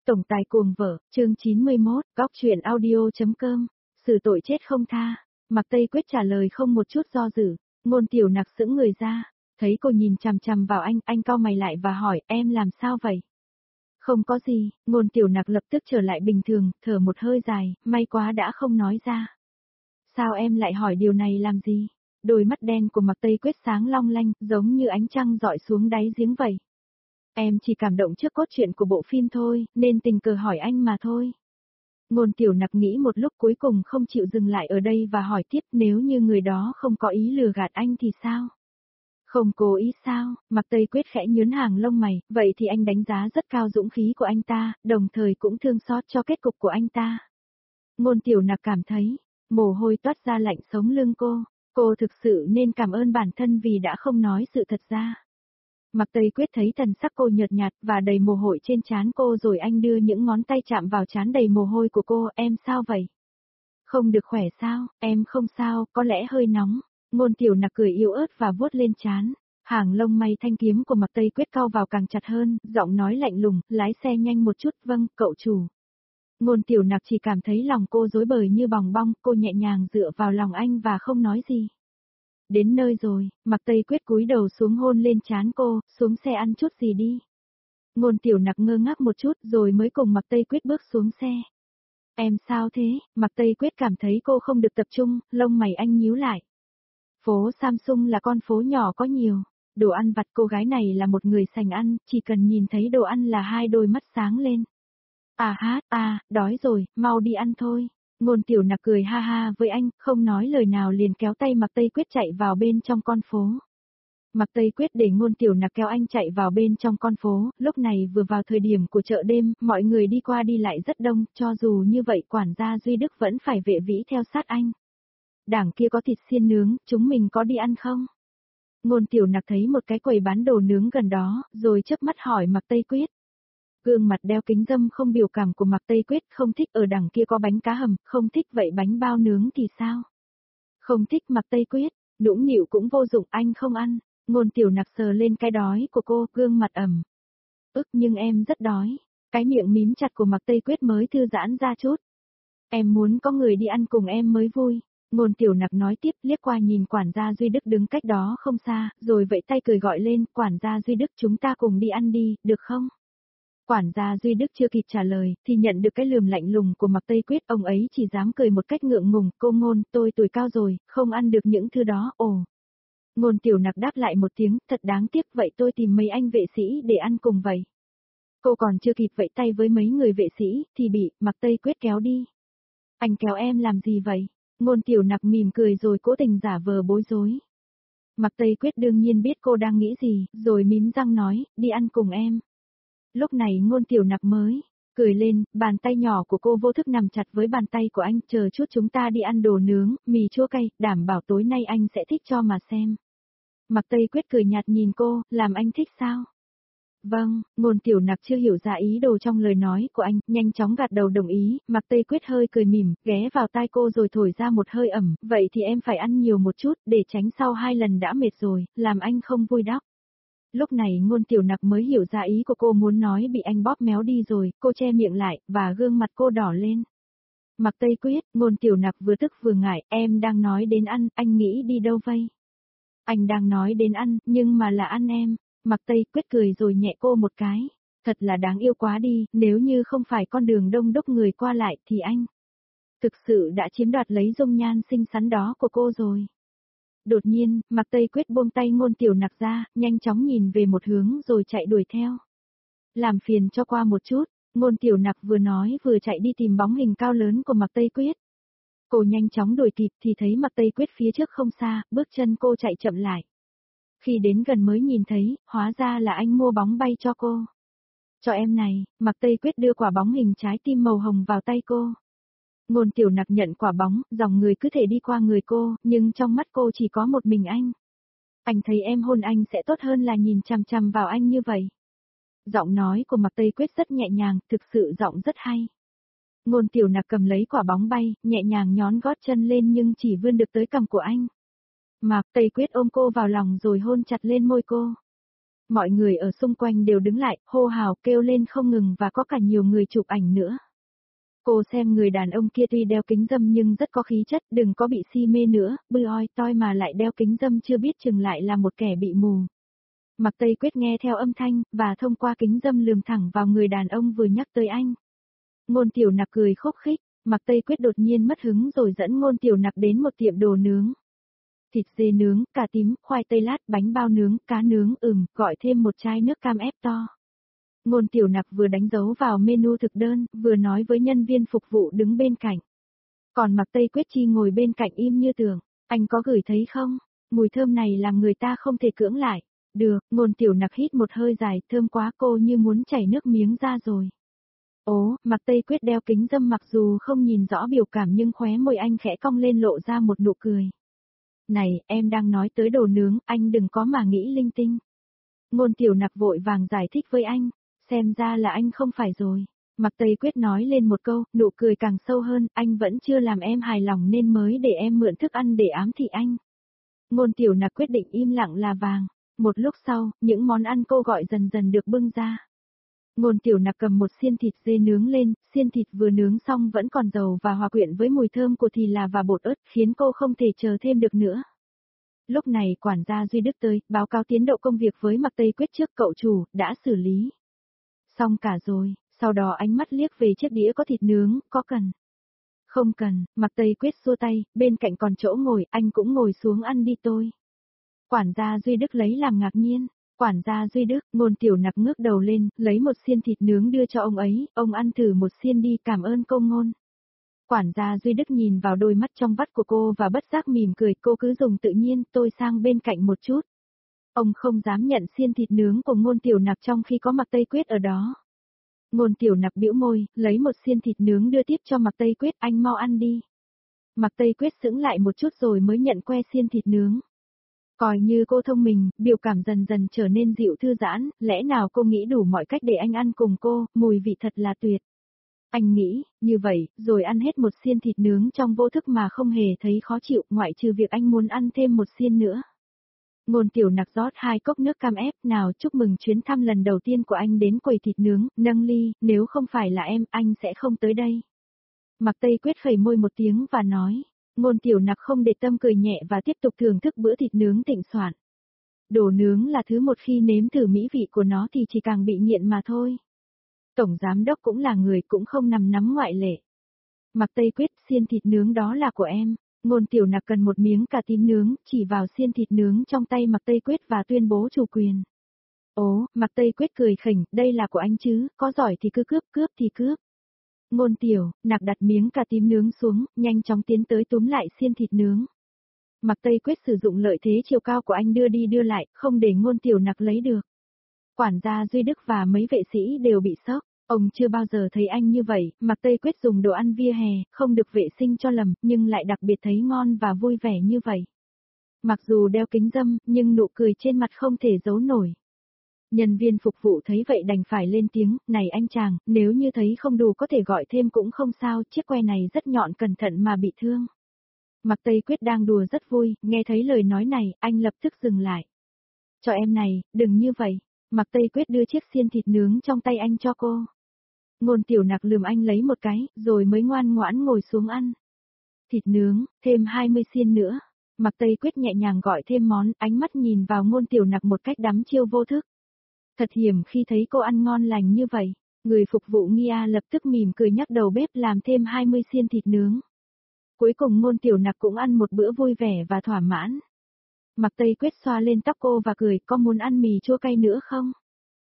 Tổng tài cuồng vợ, chương 91, góc truyện audio.com, xử tội chết không tha. Mạc Tây Quyết trả lời không một chút do dự, Ngôn Tiểu Nặc sững người ra, thấy cô nhìn chằm chằm vào anh cau mày lại và hỏi em làm sao vậy? Không có gì, Ngôn Tiểu Nặc lập tức trở lại bình thường, thở một hơi dài, may quá đã không nói ra. Sao em lại hỏi điều này làm gì? Đôi mắt đen của Mạc Tây Quyết sáng long lanh, giống như ánh trăng rọi xuống đáy giếng vậy. Em chỉ cảm động trước cốt truyện của bộ phim thôi, nên tình cờ hỏi anh mà thôi. Ngôn Tiểu Nặc nghĩ một lúc cuối cùng không chịu dừng lại ở đây và hỏi tiếp nếu như người đó không có ý lừa gạt anh thì sao? Không cố ý sao? Mạc Tây Quyết khẽ nhướng hàng lông mày, vậy thì anh đánh giá rất cao dũng khí của anh ta, đồng thời cũng thương xót cho kết cục của anh ta. Ngôn Tiểu Nặc cảm thấy, mồ hôi toát ra lạnh sống lưng cô thực sự nên cảm ơn bản thân vì đã không nói sự thật ra. Mạc Tây Quyết thấy thần sắc cô nhợt nhạt và đầy mồ hôi trên trán cô rồi anh đưa những ngón tay chạm vào trán đầy mồ hôi của cô, em sao vậy? Không được khỏe sao, em không sao, có lẽ hơi nóng. Ngôn Tiểu Nặc cười yếu ớt và vuốt lên trán. Hàng lông mày thanh kiếm của Mạc Tây Quyết cau vào càng chặt hơn, giọng nói lạnh lùng, lái xe nhanh một chút, vâng, cậu chủ. Ngôn Tiểu Nặc chỉ cảm thấy lòng cô rối bời như bòng bong, cô nhẹ nhàng dựa vào lòng anh và không nói gì. Đến nơi rồi, Mạc Tây Quyết cúi đầu xuống hôn lên trán cô, xuống xe ăn chút gì đi. Ngôn Tiểu Nặc ngơ ngác một chút rồi mới cùng Mạc Tây Quyết bước xuống xe. Em sao thế? Mạc Tây Quyết cảm thấy cô không được tập trung, lông mày anh nhíu lại. Phố Samsung là con phố nhỏ có nhiều đồ ăn vặt, cô gái này là một người sành ăn, chỉ cần nhìn thấy đồ ăn là hai đôi mắt sáng lên. Đói rồi, mau đi ăn thôi. Ngôn Tiểu Nặc cười ha ha với anh, không nói lời nào liền kéo tay Mạc Tây Quyết chạy vào bên trong con phố. Mạc Tây Quyết để Ngôn Tiểu Nặc kéo anh chạy vào bên trong con phố, lúc này vừa vào thời điểm của chợ đêm, mọi người đi qua đi lại rất đông, cho dù như vậy quản gia Duy Đức vẫn phải vệ vĩ theo sát anh. Đằng kia có thịt xiên nướng, chúng mình có đi ăn không? Ngôn Tiểu Nặc thấy một cái quầy bán đồ nướng gần đó, rồi chớp mắt hỏi Mạc Tây Quyết. Gương mặt đeo kính râm không biểu cảm của Mạc Tây Quyết, không thích ở đằng kia có bánh cá hầm, không thích vậy bánh bao nướng thì sao? Không thích. Mạc Tây Quyết, nũng nịu cũng vô dụng, anh không ăn. Ngôn Tiểu Nặc sờ lên cái đói của cô, gương mặt ẩm. Nhưng em rất đói. Cái miệng mím chặt của Mạc Tây Quyết mới thư giãn ra chút. Em muốn có người đi ăn cùng em mới vui. Ngôn Tiểu Nặc nói tiếp, liếc qua nhìn quản gia Duy Đức đứng cách đó không xa, rồi vẫy tay cười gọi lên, quản gia Duy Đức chúng ta cùng đi ăn đi, được không? Quản gia Duy Đức chưa kịp trả lời, thì nhận được cái lườm lạnh lùng của Mạc Tây Quyết, ông ấy chỉ dám cười một cách ngượng ngùng, cô Ngôn, tôi tuổi cao rồi, không ăn được những thứ đó, ồ. Ngôn Tiểu Nặc đáp lại một tiếng, thật đáng tiếc, vậy tôi tìm mấy anh vệ sĩ để ăn cùng vậy. Cô còn chưa kịp vẫy tay với mấy người vệ sĩ, thì bị Mạc Tây Quyết kéo đi. Anh kéo em làm gì vậy? Ngôn Tiểu Nặc mỉm cười rồi cố tình giả vờ bối rối. Mạc Tây Quyết đương nhiên biết cô đang nghĩ gì, rồi mím răng nói, đi ăn cùng em. Lúc này Ngôn Tiểu Nặc mới cười lên, bàn tay nhỏ của cô vô thức nằm chặt với bàn tay của anh, chờ chút chúng ta đi ăn đồ nướng, mì chua cay, đảm bảo tối nay anh sẽ thích cho mà xem. Mạc Tây Quyết cười nhạt nhìn cô, làm anh thích sao? Vâng, Ngôn Tiểu Nặc chưa hiểu ra ý đồ trong lời nói của anh, nhanh chóng gật đầu đồng ý, Mạc Tây Quyết hơi cười mỉm, ghé vào tai cô rồi thổi ra một hơi ẩm, vậy thì em phải ăn nhiều một chút, để tránh sau 2 lần đã mệt rồi, làm anh không vui đó. Lúc này Ngôn Tiểu Nặc mới hiểu ra ý của cô muốn nói bị anh bóp méo đi rồi, cô che miệng lại, và gương mặt cô đỏ lên. Mạc Tây Quyết, Ngôn Tiểu Nặc vừa tức vừa ngại, em đang nói đến ăn, anh nghĩ đi đâu vậy? Anh đang nói đến ăn, nhưng mà là ăn em. Mạc Tây Quyết cười rồi nhẹ cô một cái. Thật là đáng yêu quá đi, nếu như không phải con đường đông đúc người qua lại thì anh thực sự đã chiếm đoạt lấy dung nhan xinh xắn đó của cô rồi. Đột nhiên, Mạc Tây Quyết buông tay Ngôn Tiểu Nặc ra, nhanh chóng nhìn về một hướng rồi chạy đuổi theo. Làm phiền cho qua một chút, Ngôn Tiểu Nặc vừa nói vừa chạy đi tìm bóng hình cao lớn của Mạc Tây Quyết. Cô nhanh chóng đuổi kịp thì thấy Mạc Tây Quyết phía trước không xa, bước chân cô chạy chậm lại. Khi đến gần mới nhìn thấy, hóa ra là anh mua bóng bay cho cô. Cho em này, Mạc Tây Quyết đưa quả bóng hình trái tim màu hồng vào tay cô. Ngôn Tiểu Nặc nhận quả bóng, dòng người cứ thể đi qua người cô, nhưng trong mắt cô chỉ có một mình anh. Anh thấy em hôn anh sẽ tốt hơn là nhìn chằm chằm vào anh như vậy. Giọng nói của Mạc Tây Quyết rất nhẹ nhàng, thực sự giọng rất hay. Ngôn Tiểu Nặc cầm lấy quả bóng bay, nhẹ nhàng nhón gót chân lên nhưng chỉ vươn được tới cằm của anh. Mạc Tây Quyết ôm cô vào lòng rồi hôn chặt lên môi cô. Mọi người ở xung quanh đều đứng lại, hô hào kêu lên không ngừng và có cả nhiều người chụp ảnh nữa. Cô xem người đàn ông kia tuy đeo kính râm nhưng rất có khí chất, đừng có bị si mê nữa, bươi oi toi mà lại đeo kính râm chưa biết chừng lại là một kẻ bị mù. Mạc Tây Quyết nghe theo âm thanh, và thông qua kính râm lườm thẳng vào người đàn ông vừa nhắc tới anh. Ngôn Tiểu Nặc cười khúc khích, Mạc Tây Quyết đột nhiên mất hứng rồi dẫn Ngôn Tiểu Nặc đến một tiệm đồ nướng. Thịt dê nướng, cà tím, khoai tây lát, bánh bao nướng, cá nướng, gọi thêm một chai nước cam ép to. Ngôn Tiểu Nặc vừa đánh dấu vào menu thực đơn, vừa nói với nhân viên phục vụ đứng bên cạnh. Còn Mạc Tây Quyết Chi ngồi bên cạnh im như tường, anh có ngửi thấy không? Mùi thơm này làm người ta không thể cưỡng lại. Được, Ngôn Tiểu Nặc hít một hơi dài, thơm quá cô như muốn chảy nước miếng ra rồi. Ố, Mạc Tây Quyết đeo kính râm mặc dù không nhìn rõ biểu cảm nhưng khóe môi anh khẽ cong lên lộ ra một nụ cười. Này, em đang nói tới đồ nướng, anh đừng có mà nghĩ linh tinh. Ngôn Tiểu Nặc vội vàng giải thích với anh, xem ra là anh không phải rồi. Mạc Tây Quyết nói lên một câu, nụ cười càng sâu hơn, anh vẫn chưa làm em hài lòng nên mới để em mượn thức ăn để ám thị anh. Ngôn Tiểu Nặc quyết định im lặng là vàng. Một lúc sau, những món ăn cô gọi dần dần được bưng ra. Ngôn Tiểu Nặc cầm một xiên thịt dê nướng lên, xiên thịt vừa nướng xong vẫn còn dầu và hòa quyện với mùi thơm của thì là và bột ớt khiến cô không thể chờ thêm được nữa. Lúc này quản gia Duy Đức tới, báo cáo tiến độ công việc với Mạc Tây Quyết trước cậu chủ, đã xử lý. Xong cả rồi, sau đó ánh mắt liếc về chiếc đĩa có thịt nướng, có cần? Không cần, Mạc Tây Quyết xua tay, bên cạnh còn chỗ ngồi, anh cũng ngồi xuống ăn đi tôi. Quản gia Duy Đức lấy làm ngạc nhiên. Quản gia Duy Đức, Ngôn Tiểu Nặc ngước đầu lên, lấy một xiên thịt nướng đưa cho ông ấy, ông ăn thử một xiên đi, cảm ơn cô Ngôn. Quản gia Duy Đức nhìn vào đôi mắt trong vắt của cô và bất giác mỉm cười, cô cứ dùng tự nhiên, tôi sang bên cạnh một chút. Ông không dám nhận xiên thịt nướng của Ngôn Tiểu Nặc trong khi có Mạc Tây Quyết ở đó. Ngôn Tiểu Nặc bĩu môi, lấy một xiên thịt nướng đưa tiếp cho Mạc Tây Quyết, anh mau ăn đi. Mạc Tây Quyết sững lại một chút rồi mới nhận que xiên thịt nướng. Coi như cô thông minh, biểu cảm dần dần trở nên dịu thư giãn, lẽ nào cô nghĩ đủ mọi cách để anh ăn cùng cô, mùi vị thật là tuyệt. Anh nghĩ, như vậy, rồi ăn hết một xiên thịt nướng trong vô thức mà không hề thấy khó chịu, ngoại trừ việc anh muốn ăn thêm một xiên nữa. Ngôn Tiểu Nặc rót 2 cốc nước cam ép, nào chúc mừng chuyến thăm lần đầu tiên của anh đến quầy thịt nướng, nâng ly, nếu không phải là em, anh sẽ không tới đây. Mạc Tây Quyết khẩy môi một tiếng và nói. Ngôn Tiểu Nặc không để tâm cười nhẹ và tiếp tục thưởng thức bữa thịt nướng thịnh soạn. Đồ nướng là thứ một khi nếm thử mỹ vị của nó thì chỉ càng bị nghiện mà thôi. Tổng giám đốc cũng là người cũng không nằm nắm ngoại lệ. Mạc Tây Quyết, xiên thịt nướng đó là của em. Ngôn Tiểu Nặc cần một miếng cà tím nướng, chỉ vào xiên thịt nướng trong tay Mạc Tây Quyết và tuyên bố chủ quyền. Ố, Mạc Tây Quyết cười khỉnh, đây là của anh chứ, có giỏi thì cứ cướp, cướp thì cướp. Ngôn Tiểu Nặc đặt miếng cà tím nướng xuống, nhanh chóng tiến tới túm lại xiên thịt nướng. Mạc Tây Quyết sử dụng lợi thế chiều cao của anh đưa đi đưa lại, không để Ngôn Tiểu Nặc lấy được. Quản gia Duy Đức và mấy vệ sĩ đều bị sốc, ông chưa bao giờ thấy anh như vậy, Mạc Tây Quyết dùng đồ ăn vỉa hè, không được vệ sinh cho lầm, nhưng lại đặc biệt thấy ngon và vui vẻ như vậy. Mặc dù đeo kính râm, nhưng nụ cười trên mặt không thể giấu nổi. Nhân viên phục vụ thấy vậy đành phải lên tiếng, này anh chàng, nếu như thấy không đủ có thể gọi thêm cũng không sao, chiếc que này rất nhọn cẩn thận mà bị thương. Mạc Tây Quyết đang đùa rất vui, nghe thấy lời nói này, anh lập tức dừng lại. Cho em này, đừng như vậy. Mạc Tây Quyết đưa chiếc xiên thịt nướng trong tay anh cho cô. Ngôn Tiểu Nặc lườm anh lấy một cái, rồi mới ngoan ngoãn ngồi xuống ăn. Thịt nướng, thêm 20 xiên nữa. Mạc Tây Quyết nhẹ nhàng gọi thêm món, ánh mắt nhìn vào Ngôn Tiểu Nặc một cách đắm chiêu vô thức. Thật hiểm khi thấy cô ăn ngon lành như vậy. Người phục vụ Mia lập tức mỉm cười nhắc đầu bếp làm thêm 20 xiên thịt nướng. Cuối cùng Ngôn Tiểu Nặc cũng ăn một bữa vui vẻ và thỏa mãn. Mạc Tây Quyết xoa lên tóc cô và cười, có muốn ăn mì chua cay nữa không?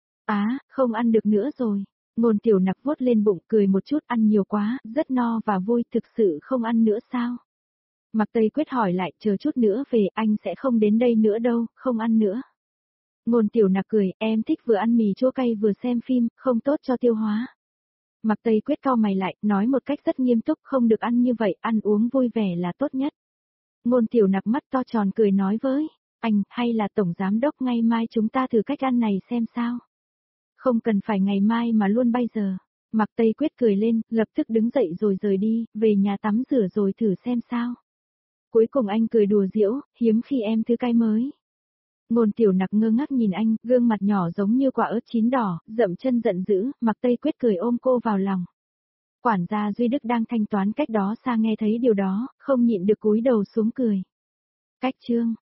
Không ăn được nữa rồi. Ngôn Tiểu Nặc vuốt lên bụng cười một chút, ăn nhiều quá, rất no và vui, thực sự không ăn nữa sao? Mạc Tây Quyết hỏi lại, chờ chút nữa về, anh sẽ không đến đây nữa đâu, không ăn nữa. Ngôn Tiểu Nặc cười, em thích vừa ăn mì chua cay vừa xem phim, không tốt cho tiêu hóa. Mạc Tây Quyết cau mày lại, nói một cách rất nghiêm túc, không được ăn như vậy, ăn uống vui vẻ là tốt nhất. Ngôn Tiểu Nặc mắt to tròn cười nói với anh, hay là tổng giám đốc ngày mai chúng ta thử cách ăn này xem sao. Không cần phải ngày mai mà luôn bây giờ. Mạc Tây Quyết cười lên, lập tức đứng dậy rồi rời đi, về nhà tắm rửa rồi thử xem sao. Cuối cùng anh cười đùa giễu, hiếm khi em thứ cay mới. Ngôn Tiểu Nặc ngơ ngác nhìn anh, gương mặt nhỏ giống như quả ớt chín đỏ, dậm chân giận dữ, Mạc Tây Quyết cười ôm cô vào lòng. Quản gia Duy Đức đang thanh toán cách đó xa nghe thấy điều đó, không nhịn được cúi đầu xuống cười. Cách chương